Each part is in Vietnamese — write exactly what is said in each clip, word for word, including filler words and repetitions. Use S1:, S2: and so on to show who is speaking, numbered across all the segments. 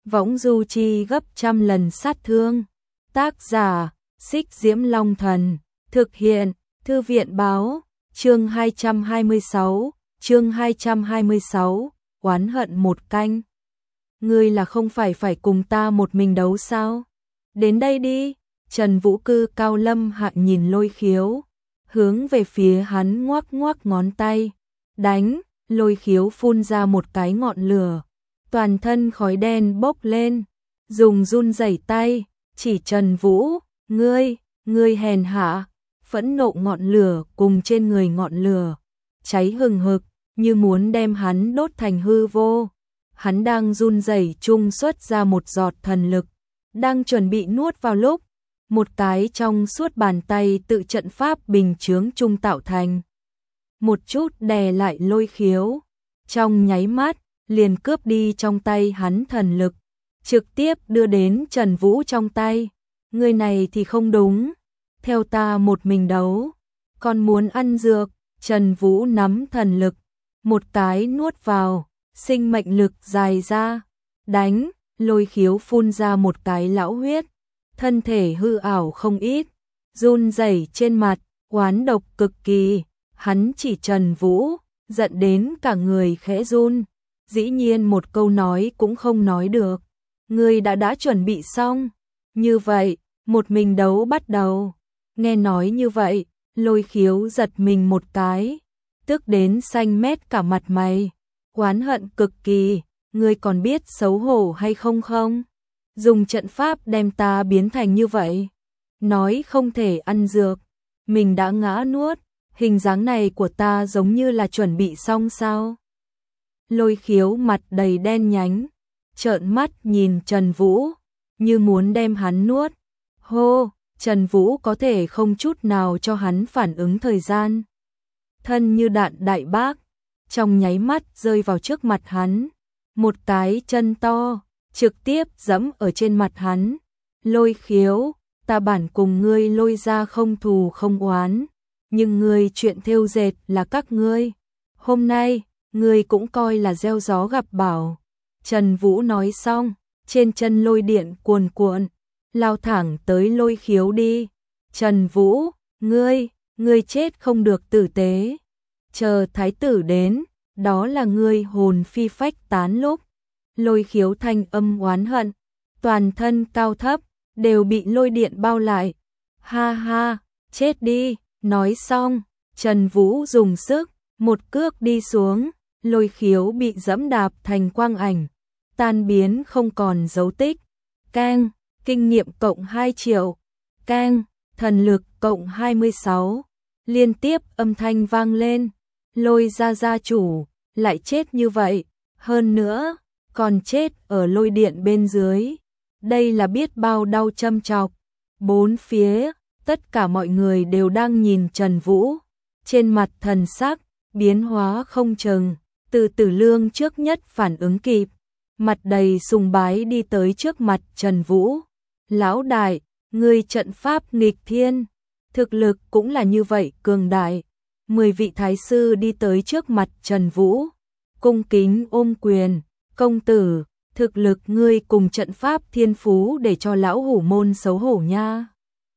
S1: võng du chi gấp trăm lần sát thương. Tác giả, Xích Diễm Long Thần, thực hiện, Thư viện Báo, chương hai trăm hai mươi sáu, chương hai trăm hai mươi sáu, oán hận một canh. Ngươi là không phải phải cùng ta một mình đấu sao? Đến đây đi. Trần Vũ cư cao lâm hạ nhìn Lôi Khiếu, hướng về phía hắn ngoắc ngoắc ngón tay. Đánh, Lôi Khiếu phun ra một cái ngọn lửa, toàn thân khói đen bốc lên, dùng run rẩy tay, chỉ Trần Vũ, ngươi, ngươi hèn hạ, phẫn nộ ngọn lửa cùng trên người ngọn lửa, cháy hừng hực, như muốn đem hắn đốt thành hư vô. Hắn đang run rẩy trung xuất ra một giọt thần lực, đang chuẩn bị nuốt vào lúc, một cái trong suốt bàn tay tự trận pháp bình chướng trung tạo thành. Một chút đè lại Lôi Khiếu, trong nháy mắt, liền cướp đi trong tay hắn thần lực, trực tiếp đưa đến Trần Vũ trong tay. Người này thì không đúng, theo ta một mình đấu, còn muốn ăn dược. Trần Vũ nắm thần lực, một cái nuốt vào, sinh mệnh lực dài ra, đánh, Lôi Khiếu phun ra một cái lão huyết, thân thể hư ảo không ít, run rẩy trên mặt, oán độc cực kỳ. Hắn chỉ Trần Vũ, giận đến cả người khẽ run, dĩ nhiên một câu nói cũng không nói được. Ngươi đã đã chuẩn bị xong, như vậy, một mình đấu bắt đầu. Nghe nói như vậy, Lôi Khiếu giật mình một cái, tức đến xanh mét cả mặt mày, oán hận cực kỳ. Ngươi còn biết xấu hổ hay không không? Dùng trận pháp đem ta biến thành như vậy, nói không thể ăn dược, mình đã ngã nuốt, hình dáng này của ta giống như là chuẩn bị xong sao? Lôi Khiếu mặt đầy đen nhánh, trợn mắt nhìn Trần Vũ, như muốn đem hắn nuốt. Hô, Trần Vũ có thể không chút nào cho hắn phản ứng thời gian. Thân như đạn đại bác, trong nháy mắt rơi vào trước mặt hắn, một cái chân to, trực tiếp giẫm ở trên mặt hắn. Lôi Khiếu, ta bản cùng ngươi Lôi ra không thù không oán, nhưng ngươi chuyện thêu dệt là các ngươi. Hôm nay, ngươi cũng coi là gieo gió gặp bão. Trần Vũ nói xong, trên chân lôi điện cuồn cuộn, lao thẳng tới Lôi Khiếu đi. Trần Vũ, ngươi, ngươi chết không được tử tế. Chờ thái tử đến, đó là ngươi hồn phi phách tán lúc. Lôi Khiếu thanh âm oán hận, toàn thân cao thấp, đều bị lôi điện bao lại. Ha ha, chết đi. Nói xong, Trần Vũ dùng sức, một cước đi xuống, Lôi Khiếu bị dẫm đạp thành quang ảnh, tan biến không còn dấu tích. Keng, kinh nghiệm cộng hai triệu. Keng, thần lực cộng hai mươi sáu. Liên tiếp âm thanh vang lên. Lôi gia gia chủ, lại chết như vậy, hơn nữa, còn chết ở lôi điện bên dưới. Đây là biết bao đau châm chọc. Bốn phía, tất cả mọi người đều đang nhìn Trần Vũ, trên mặt thần sắc biến hóa không chừng. Từ Tử Lương trước nhất phản ứng kịp, mặt đầy sùng bái đi tới trước mặt Trần Vũ. Lão đại, ngươi trận pháp nghịch thiên, thực lực cũng là như vậy cường đại. Mười vị thái sư đi tới trước mặt Trần Vũ, cung kính ôm quyền. Công tử, thực lực ngươi cùng trận pháp thiên phú để cho lão hủ môn xấu hổ nha.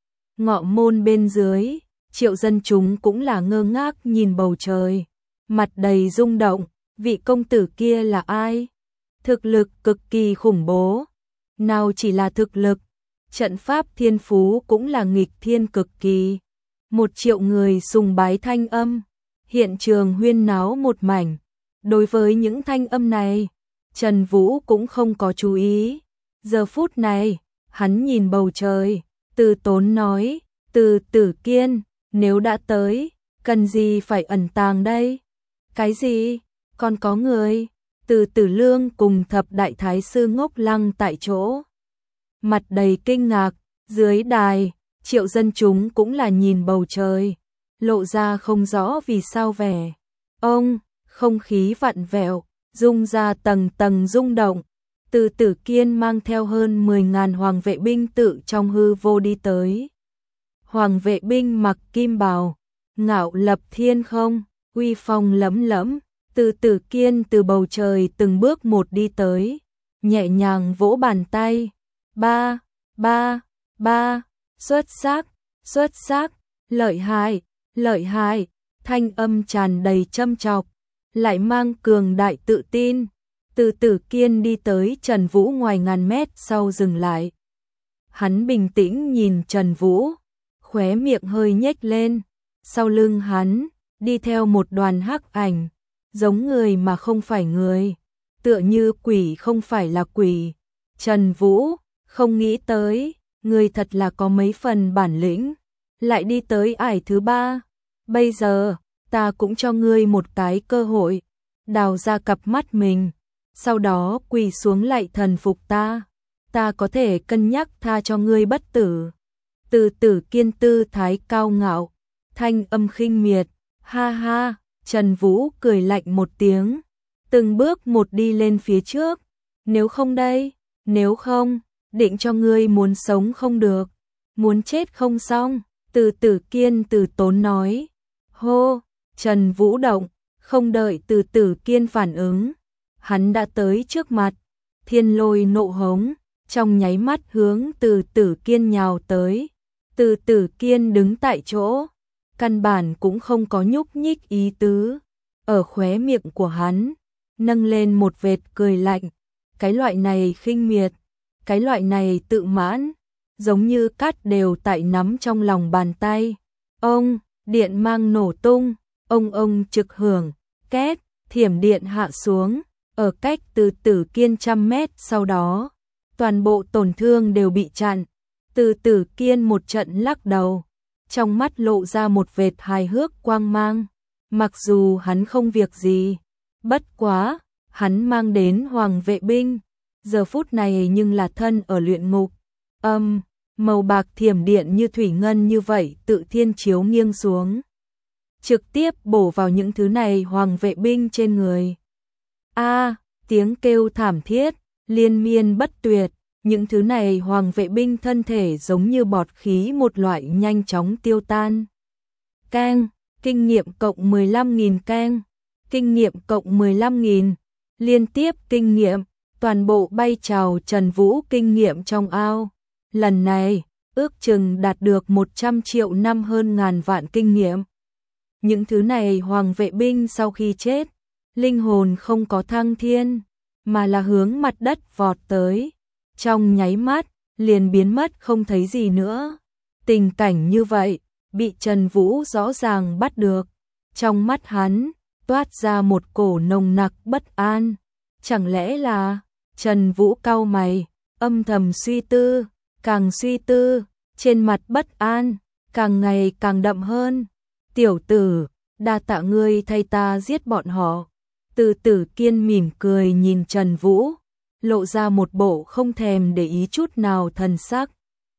S1: Ngọ môn bên dưới, triệu dân chúng cũng là ngơ ngác nhìn bầu trời, mặt đầy rung động. Vị công tử kia là ai? Thực lực cực kỳ khủng bố. Nào chỉ là thực lực, trận pháp thiên phú cũng là nghịch thiên cực kỳ. Một triệu người sùng bái thanh âm, hiện trường huyên náo một mảnh. Đối với những thanh âm này, Trần Vũ cũng không có chú ý. Giờ phút này, hắn nhìn bầu trời, Từ Tốn nói, Từ Tử Kiên, nếu đã tới, cần gì phải ẩn tàng đây? Cái gì? Còn có người? Từ Tử Lương cùng thập đại thái sư ngốc lăng tại chỗ, mặt đầy kinh ngạc. Dưới đài, triệu dân chúng cũng là nhìn bầu trời, lộ ra không rõ vì sao vẻ. Ông, không khí vặn vẹo, rung ra tầng tầng rung động. Từ Tử Kiên mang theo hơn mười ngàn hoàng vệ binh tự trong hư vô đi tới. Hoàng vệ binh mặc kim bào, ngạo lập thiên không, uy phong lẫm lẫm. Từ Tử Kiên từ bầu trời từng bước một đi tới, nhẹ nhàng vỗ bàn tay. Ba, ba, ba, xuất sắc, xuất sắc, lợi hại, lợi hại, thanh âm tràn đầy châm chọc, lại mang cường đại tự tin. Từ Tử Kiên đi tới Trần Vũ ngoài ngàn mét sau dừng lại. Hắn bình tĩnh nhìn Trần Vũ, khóe miệng hơi nhếch lên, sau lưng hắn đi theo một đoàn hắc ảnh, giống người mà không phải người, tựa như quỷ không phải là quỷ. Trần Vũ, không nghĩ tới, người thật là có mấy phần bản lĩnh, lại đi tới ải thứ ba. Bây giờ, ta cũng cho ngươi một cái cơ hội, đào ra cặp mắt mình, sau đó quỳ xuống lạy thần phục ta, ta có thể cân nhắc tha cho ngươi bất tử. Từ Tử Kiên tư thái cao ngạo, thanh âm khinh miệt, ha ha. Trần Vũ cười lạnh một tiếng, từng bước một đi lên phía trước. Nếu không đây, nếu không, định cho ngươi muốn sống không được, muốn chết không xong. Từ Tử Kiên từ tốn nói. Hô, Trần Vũ động, không đợi Từ Tử Kiên phản ứng, hắn đã tới trước mặt, thiên lôi nộ hống, trong nháy mắt hướng Từ Tử Kiên nhào tới. Từ Tử Kiên đứng tại chỗ, căn bản cũng không có nhúc nhích ý tứ, ở khóe miệng của hắn nâng lên một vệt cười lạnh, cái loại này khinh miệt, cái loại này tự mãn, giống như cát đều tại nắm trong lòng bàn tay. Ông, điện mang nổ tung, ông ông trực hưởng, két, thiểm điện hạ xuống, ở cách Từ Tử Kiên trăm mét sau đó, toàn bộ tổn thương đều bị chặn. Từ Tử Kiên một trận lắc đầu, trong mắt lộ ra một vệt hài hước quang mang, mặc dù hắn không việc gì, bất quá, hắn mang đến hoàng vệ binh, giờ phút này nhưng là thân ở luyện ngục. Âm, màu bạc thiểm điện như thủy ngân như vậy tự thiên chiếu nghiêng xuống, trực tiếp bổ vào những thứ này hoàng vệ binh trên người. A, tiếng kêu thảm thiết, liên miên bất tuyệt, những thứ này hoàng vệ binh thân thể giống như bọt khí một loại nhanh chóng tiêu tan. Keng, kinh nghiệm cộng mười lăm nghìn keng, kinh nghiệm cộng mười lăm nghìn, liên tiếp kinh nghiệm, toàn bộ bay trào Trần Vũ kinh nghiệm trong ao. Lần này, ước chừng đạt được một trăm triệu năm hơn ngàn vạn kinh nghiệm. Những thứ này hoàng vệ binh sau khi chết, linh hồn không có thăng thiên, mà là hướng mặt đất vọt tới, trong nháy mắt, liền biến mất không thấy gì nữa. Tình cảnh như vậy, bị Trần Vũ rõ ràng bắt được, trong mắt hắn, toát ra một cổ nồng nặc bất an. Chẳng lẽ là, Trần Vũ cau mày, âm thầm suy tư, càng suy tư, trên mặt bất an, càng ngày càng đậm hơn. Tiểu tử, đa tạ ngươi thay ta giết bọn họ. Từ Tử Kiên mỉm cười nhìn Trần Vũ, lộ ra một bộ không thèm để ý chút nào thần sắc.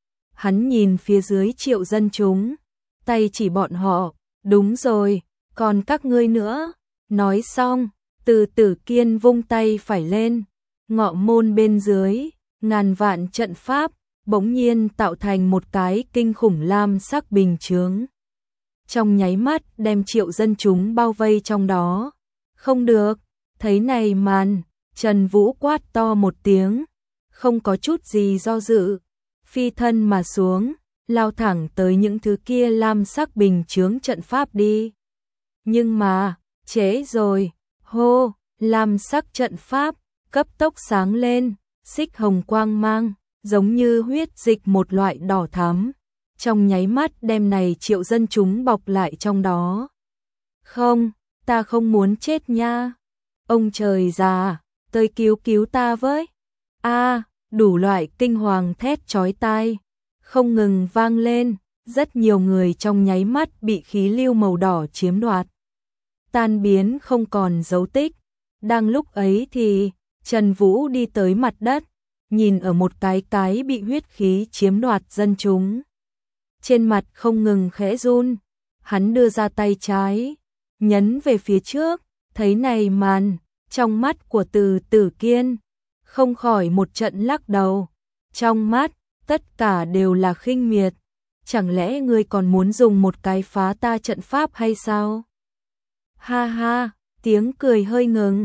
S1: Hắn nhìn phía dưới triệu dân chúng, tay chỉ bọn họ, đúng rồi, còn các ngươi nữa. Nói xong, Từ Tử Kiên vung tay phải lên, ngọ môn bên dưới, ngàn vạn trận pháp, bỗng nhiên tạo thành một cái kinh khủng lam sắc bình chướng. Trong nháy mắt đem triệu dân chúng bao vây trong đó. Không được, thấy này màn, Trần Vũ quát to một tiếng, không có chút gì do dự, phi thân mà xuống, lao thẳng tới những thứ kia lam sắc bình chướng trận pháp đi. Nhưng mà, trễ rồi, hô, lam sắc trận pháp, cấp tốc sáng lên, xích hồng quang mang, giống như huyết dịch một loại đỏ thắm, trong nháy mắt đem này triệu dân chúng bọc lại trong đó. Không, ta không muốn chết nha, ông trời già, tới cứu cứu ta với. A, đủ loại kinh hoàng thét chói tai, không ngừng vang lên, rất nhiều người trong nháy mắt bị khí lưu màu đỏ chiếm đoạt, tan biến không còn dấu tích. Đang lúc ấy thì, Trần Vũ đi tới mặt đất, nhìn ở một cái cái bị huyết khí chiếm đoạt dân chúng. Trên mặt không ngừng khẽ run, hắn đưa ra tay trái, nhấn về phía trước, thấy này màn, trong mắt của Từ Tử Kiên, không khỏi một trận lắc đầu. Trong mắt, tất cả đều là khinh miệt. Chẳng lẽ ngươi còn muốn dùng một cái phá ta trận pháp hay sao? Ha ha, tiếng cười hơi ngừng,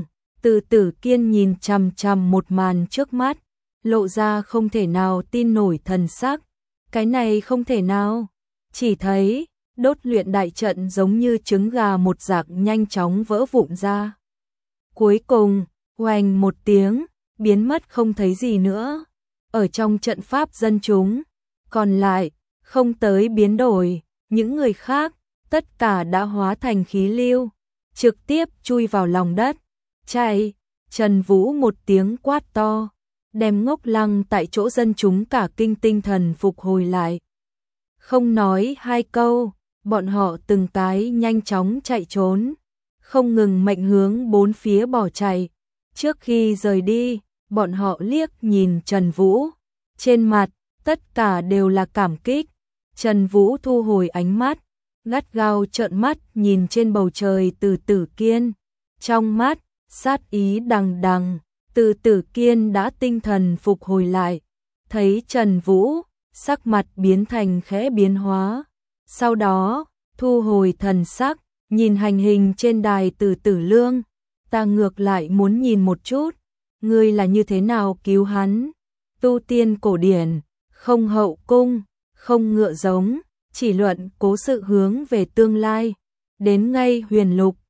S1: Từ Tử Kiên nhìn chằm chằm một màn trước mắt, lộ ra không thể nào tin nổi thần sắc. Cái này không thể nào, chỉ thấy đốt luyện đại trận giống như trứng gà một rạc nhanh chóng vỡ vụn ra. Cuối cùng, oanh một tiếng, biến mất không thấy gì nữa. Ở trong trận pháp dân chúng, còn lại, không tới biến đổi, những người khác, tất cả đã hóa thành khí lưu, trực tiếp chui vào lòng đất. Chạy, Trần Vũ một tiếng quát to, đem Ngốc Lăng tại chỗ dân chúng cả kinh tinh thần phục hồi lại. Không nói hai câu, bọn họ từng cái nhanh chóng chạy trốn, không ngừng mệnh hướng bốn phía bỏ chạy. Trước khi rời đi, bọn họ liếc nhìn Trần Vũ, trên mặt, tất cả đều là cảm kích. Trần Vũ thu hồi ánh mắt, gắt gao trợn mắt nhìn trên bầu trời Từ Tử Kiên. Trong mắt, sát ý đằng đằng, Từ Tử Kiên đã tinh thần phục hồi lại. Thấy Trần Vũ, sắc mặt biến thành khẽ biến hóa. Sau đó, thu hồi thần sắc, nhìn hành hình trên đài Từ Tử Lương. Ta ngược lại muốn nhìn một chút, ngươi là như thế nào cứu hắn. Tu tiên cổ điển, không hậu cung, không ngựa giống, chỉ luận cố sự hướng về tương lai. Đến ngay huyền lục,